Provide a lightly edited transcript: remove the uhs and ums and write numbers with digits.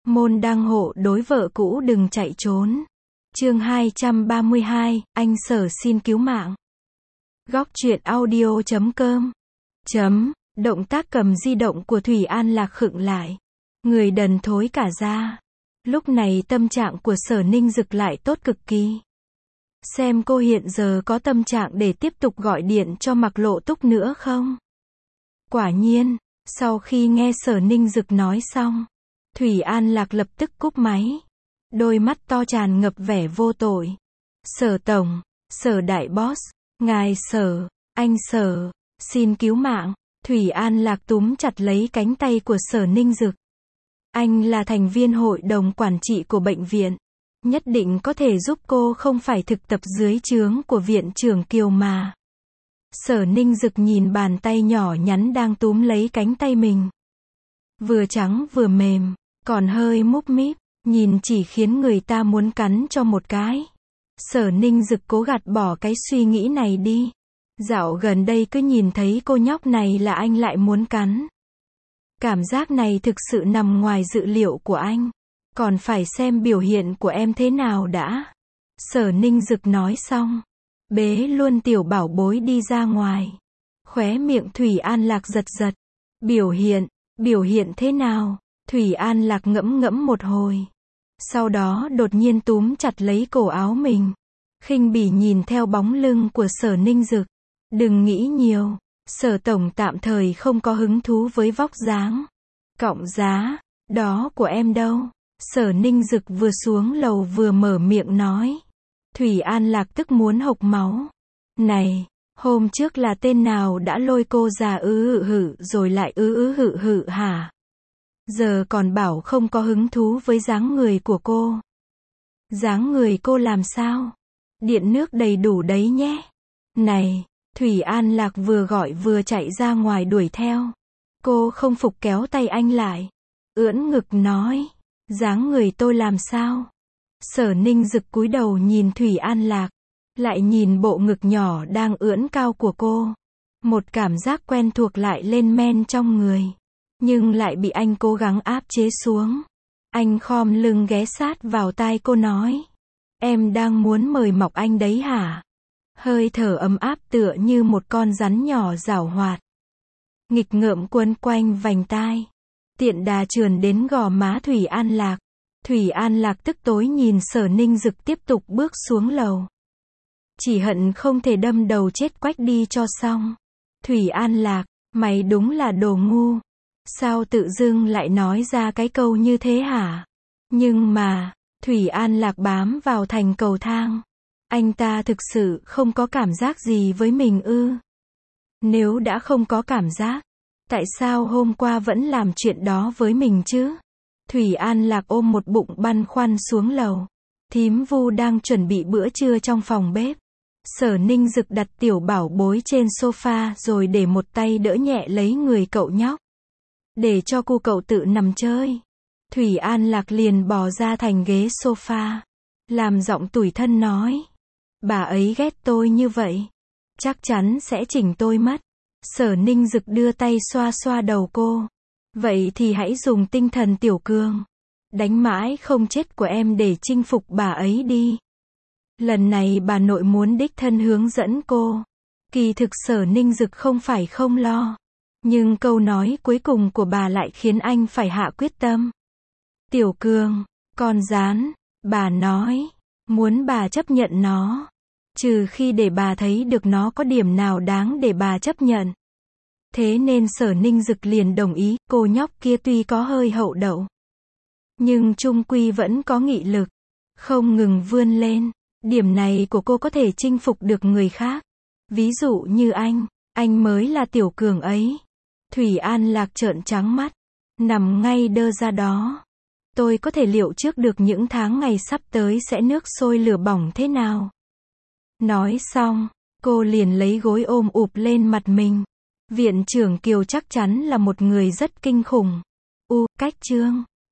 Môn đăng hộ đối vợ cũ đừng chạy trốn. Chương 232, anh Sở xin cứu mạng. Góc truyện audio.com. Động tác cầm di động của Thủy An Lạc khựng lại. Người đần thối cả ra. Lúc này tâm trạng của Sở Ninh Dực lại tốt cực kỳ. Xem cô hiện giờ có tâm trạng để tiếp tục gọi điện cho Mạc Lộ Túc nữa không? Quả nhiên, sau khi nghe Sở Ninh Dực nói xong, Thủy An Lạc lập tức cúp máy. Đôi mắt to tràn ngập vẻ vô tội. Sở Tổng, Sở Đại Boss, ngài Sở, anh Sở, xin cứu mạng. Thủy An Lạc túm chặt lấy cánh tay của Sở Ninh Dực. Anh là thành viên hội đồng quản trị của bệnh viện. Nhất định có thể giúp cô không phải thực tập dưới trướng của viện trưởng Kiều mà. Sở Ninh Dực nhìn bàn tay nhỏ nhắn đang túm lấy cánh tay mình. Vừa trắng vừa mềm, còn hơi múp míp, nhìn chỉ khiến người ta muốn cắn cho một cái. Sở Ninh Dực cố gạt bỏ cái suy nghĩ này đi. Dạo gần đây cứ nhìn thấy cô nhóc này là anh lại muốn cắn. Cảm giác này thực sự nằm ngoài dự liệu của anh. Còn phải xem biểu hiện của em thế nào đã. Sở Ninh Dực nói xong, bế luôn tiểu bảo bối đi ra ngoài. Khóe miệng Thủy An Lạc giật giật. Biểu hiện thế nào? Thủy An Lạc ngẫm ngẫm một hồi. Sau đó đột nhiên túm chặt lấy cổ áo mình. Khinh bỉ nhìn theo bóng lưng của Sở Ninh Dực. Đừng nghĩ nhiều, Sở Tổng tạm thời không có hứng thú với vóc dáng. Cọng giá, đó của em đâu? Sở Ninh Dực vừa xuống lầu vừa mở miệng nói. Thủy An Lạc tức muốn hộc máu. Này, hôm trước là tên nào đã lôi cô già rồi lại hả? Giờ còn bảo không có hứng thú với dáng người của cô. Dáng người cô làm sao? Điện nước đầy đủ đấy nhé. Này, Thủy An Lạc vừa gọi vừa chạy ra ngoài đuổi theo. Cô không phục kéo tay anh lại. Ưỡn ngực nói. Dáng người tôi làm sao? Sở Ninh Dực cúi đầu nhìn Thủy An Lạc. Lại nhìn bộ ngực nhỏ đang ưỡn cao của cô. Một cảm giác quen thuộc lại lên men trong người. Nhưng lại bị anh cố gắng áp chế xuống. Anh khom lưng ghé sát vào tai cô nói. Em đang muốn mời mọc anh đấy hả? Hơi thở ấm áp tựa như một con rắn nhỏ giảo hoạt. Nghịch ngợm quấn quanh vành tai. Tiện đà trườn đến gò má Thủy An Lạc. Thủy An Lạc tức tối nhìn Sở Ninh Dực tiếp tục bước xuống lầu. Chỉ hận không thể đâm đầu chết quách đi cho xong. Thủy An Lạc, mày đúng là đồ ngu. Sao tự dưng lại nói ra cái câu như thế hả? Nhưng mà, Thủy An Lạc bám vào thành cầu thang. Anh ta thực sự không có cảm giác gì với mình ư? Nếu đã không có cảm giác, tại sao hôm qua vẫn làm chuyện đó với mình chứ? Thủy An Lạc ôm một bụng băn khoăn xuống lầu. Thím Vu đang chuẩn bị bữa trưa trong phòng bếp. Sở Ninh Dực đặt tiểu bảo bối trên sofa rồi để một tay đỡ nhẹ lấy người cậu nhóc. Để cho cô cậu tự nằm chơi. Thủy An Lạc liền bò ra thành ghế sofa. Làm giọng tủi thân nói. Bà ấy ghét tôi như vậy. Chắc chắn sẽ chỉnh tôi mất. Sở Ninh Dực đưa tay xoa xoa đầu cô. Vậy thì hãy dùng tinh thần tiểu cường. Đánh mãi không chết của em để chinh phục bà ấy đi. Lần này bà nội muốn đích thân hướng dẫn cô. Kỳ thực Sở Ninh Dực không phải không lo. Nhưng câu nói cuối cùng của bà lại khiến anh phải hạ quyết tâm. Tiểu Cường, con rán, bà nói, muốn bà chấp nhận nó. Trừ khi để bà thấy được nó có điểm nào đáng để bà chấp nhận. Thế nên Sở Ninh Dực liền đồng ý, cô nhóc kia tuy có hơi hậu đậu. Nhưng chung quy vẫn có nghị lực. Không ngừng vươn lên. Điểm này của cô có thể chinh phục được người khác. Ví dụ như anh mới là Tiểu Cường ấy. Thủy An Lạc trợn trắng mắt. Nằm ngay đơ ra đó. Tôi có thể liệu trước được những tháng ngày sắp tới sẽ nước sôi lửa bỏng thế nào. Nói xong, cô liền lấy gối ôm ụp lên mặt mình. Viện trưởng Kiều chắc chắn là một người rất kinh khủng. Cách chương